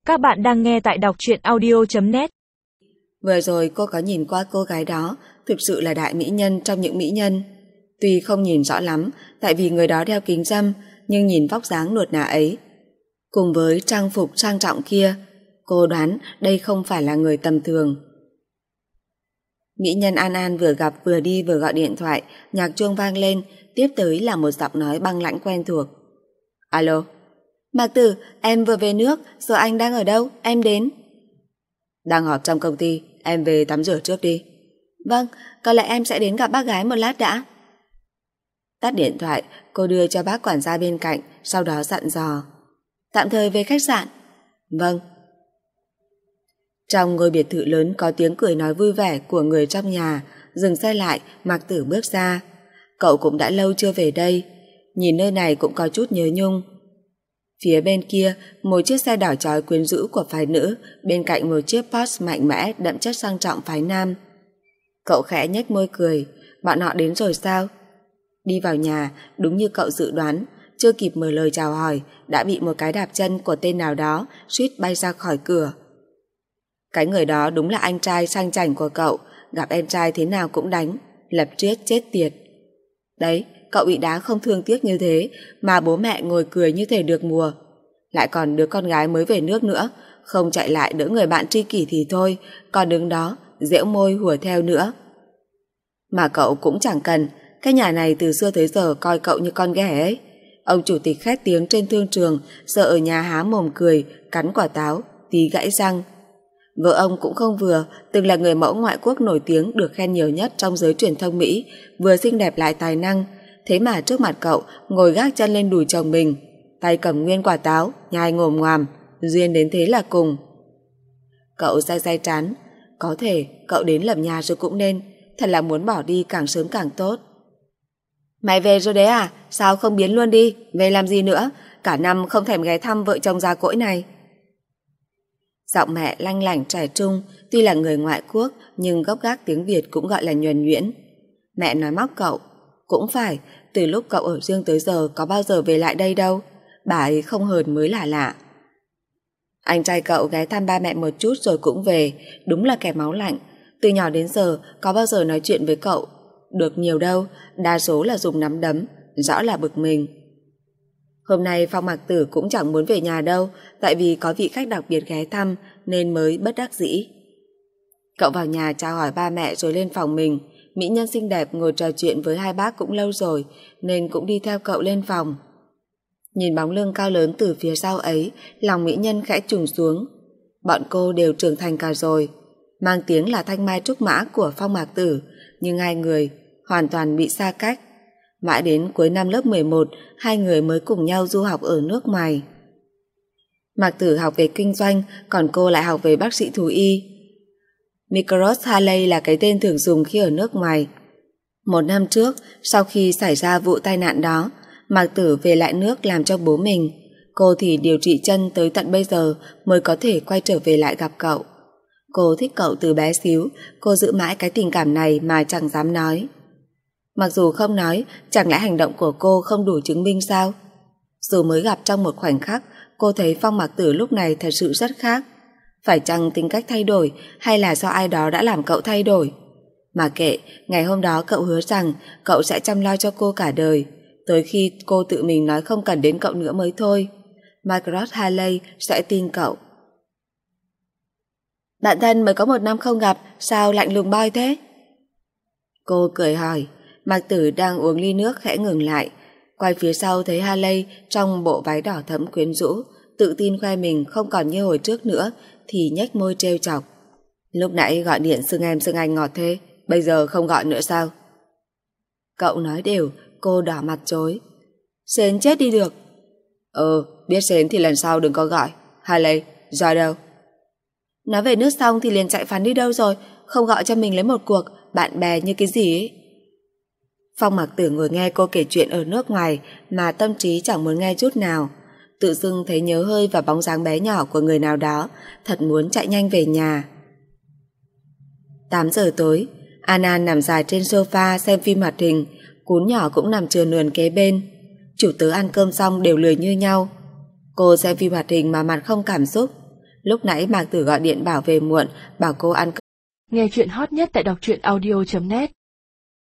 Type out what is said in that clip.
Các bạn đang nghe tại đọc truyện audio.net. Vừa rồi cô có nhìn qua cô gái đó, thực sự là đại mỹ nhân trong những mỹ nhân. Tuy không nhìn rõ lắm, tại vì người đó đeo kính râm, nhưng nhìn vóc dáng nuột nà ấy, cùng với trang phục trang trọng kia, cô đoán đây không phải là người tầm thường. Mỹ nhân An An vừa gặp vừa đi vừa gọi điện thoại, nhạc chuông vang lên, tiếp tới là một giọng nói băng lãnh quen thuộc. Alo. Mạc Tử, em vừa về nước, giờ anh đang ở đâu? Em đến. Đang họp trong công ty, em về tắm rửa trước đi. Vâng, có lẽ em sẽ đến gặp bác gái một lát đã. Tắt điện thoại, cô đưa cho bác quản gia bên cạnh, sau đó dặn dò. Tạm thời về khách sạn. Vâng. Trong ngôi biệt thự lớn có tiếng cười nói vui vẻ của người trong nhà. Dừng xe lại, Mạc Tử bước ra. Cậu cũng đã lâu chưa về đây, nhìn nơi này cũng có chút nhớ nhung. Phía bên kia, một chiếc xe đỏ chói quyến rũ của phái nữ, bên cạnh một chiếc Porsche mạnh mẽ đậm chất sang trọng phái nam. Cậu khẽ nhếch môi cười. Bọn họ đến rồi sao? Đi vào nhà, đúng như cậu dự đoán, chưa kịp mở lời chào hỏi, đã bị một cái đạp chân của tên nào đó suýt bay ra khỏi cửa. Cái người đó đúng là anh trai sang chảnh của cậu, gặp em trai thế nào cũng đánh, lập triết chết tiệt. Đấy, cậu bị đá không thương tiếc như thế, mà bố mẹ ngồi cười như thể được mùa. Lại còn đứa con gái mới về nước nữa, không chạy lại đỡ người bạn tri kỷ thì thôi, còn đứng đó, giễu môi hùa theo nữa. Mà cậu cũng chẳng cần, cái nhà này từ xưa tới giờ coi cậu như con ghẻ ấy. Ông chủ tịch khét tiếng trên thương trường, sợ ở nhà há mồm cười, cắn quả táo, tí gãy răng. Vợ ông cũng không vừa, từng là người mẫu ngoại quốc nổi tiếng được khen nhiều nhất trong giới truyền thông Mỹ, vừa xinh đẹp lại tài năng, thế mà trước mặt cậu ngồi gác chân lên đùi chồng mình, tay cầm nguyên quả táo, nhai ngồm ngoàm, duyên đến thế là cùng. Cậu day day trán, có thể cậu đến lập nhà rồi cũng nên, thật là muốn bỏ đi càng sớm càng tốt. Mày về rồi đấy à? Sao không biến luôn đi? Về làm gì nữa? Cả năm không thèm ghé thăm vợ chồng già cỗi này. Giọng mẹ lanh lảnh trẻ trung, tuy là người ngoại quốc nhưng gốc gác tiếng Việt cũng gọi là nhuần nhuyễn. Mẹ nói móc cậu. Cũng phải, từ lúc cậu ở riêng tới giờ có bao giờ về lại đây đâu. Bà ấy không hờn mới là lạ. Anh trai cậu ghé thăm ba mẹ một chút rồi cũng về, đúng là kẻ máu lạnh. Từ nhỏ đến giờ có bao giờ nói chuyện với cậu được nhiều đâu, đa số là dùng nắm đấm, rõ là bực mình. Hôm nay Phong Mạc Tử cũng chẳng muốn về nhà đâu, tại vì có vị khách đặc biệt ghé thăm nên mới bất đắc dĩ. Cậu vào nhà chào hỏi ba mẹ rồi lên phòng mình. Mỹ nhân xinh đẹp ngồi trò chuyện với hai bác cũng lâu rồi nên cũng đi theo cậu lên phòng. Nhìn bóng lưng cao lớn từ phía sau ấy, lòng mỹ nhân khẽ trùng xuống. Bọn cô đều trưởng thành cả rồi, mang tiếng là thanh mai trúc mã của Phong Mạc Tử, nhưng hai người hoàn toàn bị xa cách. Mãi đến cuối năm lớp 11, hai người mới cùng nhau du học ở nước ngoài. Mạc Tử học về kinh doanh, còn cô lại học về bác sĩ thú y. Micros Harley là cái tên thường dùng khi ở nước ngoài. Một năm trước, sau khi xảy ra vụ tai nạn đó, Mạc Tử về lại nước làm cho bố mình. Cô thì điều trị chân tới tận bây giờ mới có thể quay trở về lại gặp cậu. Cô thích cậu từ bé xíu, cô giữ mãi cái tình cảm này mà chẳng dám nói. Mặc dù không nói, chẳng lẽ hành động của cô không đủ chứng minh sao? Dù mới gặp trong một khoảnh khắc, cô thấy Phong Mạc Tử lúc này thật sự rất khác. Phải chăng tính cách thay đổi hay là do ai đó đã làm cậu thay đổi? Mà kệ, ngày hôm đó cậu hứa rằng cậu sẽ chăm lo cho cô cả đời, tới khi cô tự mình nói không cần đến cậu nữa mới thôi. Margaret Harley sẽ tin cậu. Bạn thân mới có một năm không gặp, sao lạnh lùng boy thế? Cô cười hỏi. Mạc Tử đang uống ly nước khẽ ngừng lại, quay phía sau thấy Harley trong bộ váy đỏ thẫm quyến rũ, tự tin khoe mình không còn như hồi trước nữa, thì nhếch môi trêu chọc. Lúc nãy gọi điện xưng em xưng anh ngọt thế, bây giờ không gọi nữa sao? Cậu nói đều, cô đỏ mặt chối. Sến chết đi được. Biết sến thì lần sau đừng có gọi. Harley, Joy đâu? Nó về nước xong thì liền chạy phán đi đâu rồi, không gọi cho mình lấy một cuộc, bạn bè như cái gì ấy. Phong Mạc Tử ngồi nghe cô kể chuyện ở nước ngoài mà tâm trí chẳng muốn nghe chút nào. Tự dưng thấy nhớ hơi và bóng dáng bé nhỏ của người nào đó, thật muốn chạy nhanh về nhà. 8 giờ tối, Anna nằm dài trên sofa xem phim hoạt hình, Cún nhỏ cũng nằm trườn lườn kế bên. Chủ tớ ăn cơm xong đều lười như nhau. Cô xem phim hoạt hình mà mặt không cảm xúc. Lúc nãy Mạc Tử gọi điện bảo về muộn, bảo cô ăn. Nghe chuyện hot nhất tại đọc truyện audio.net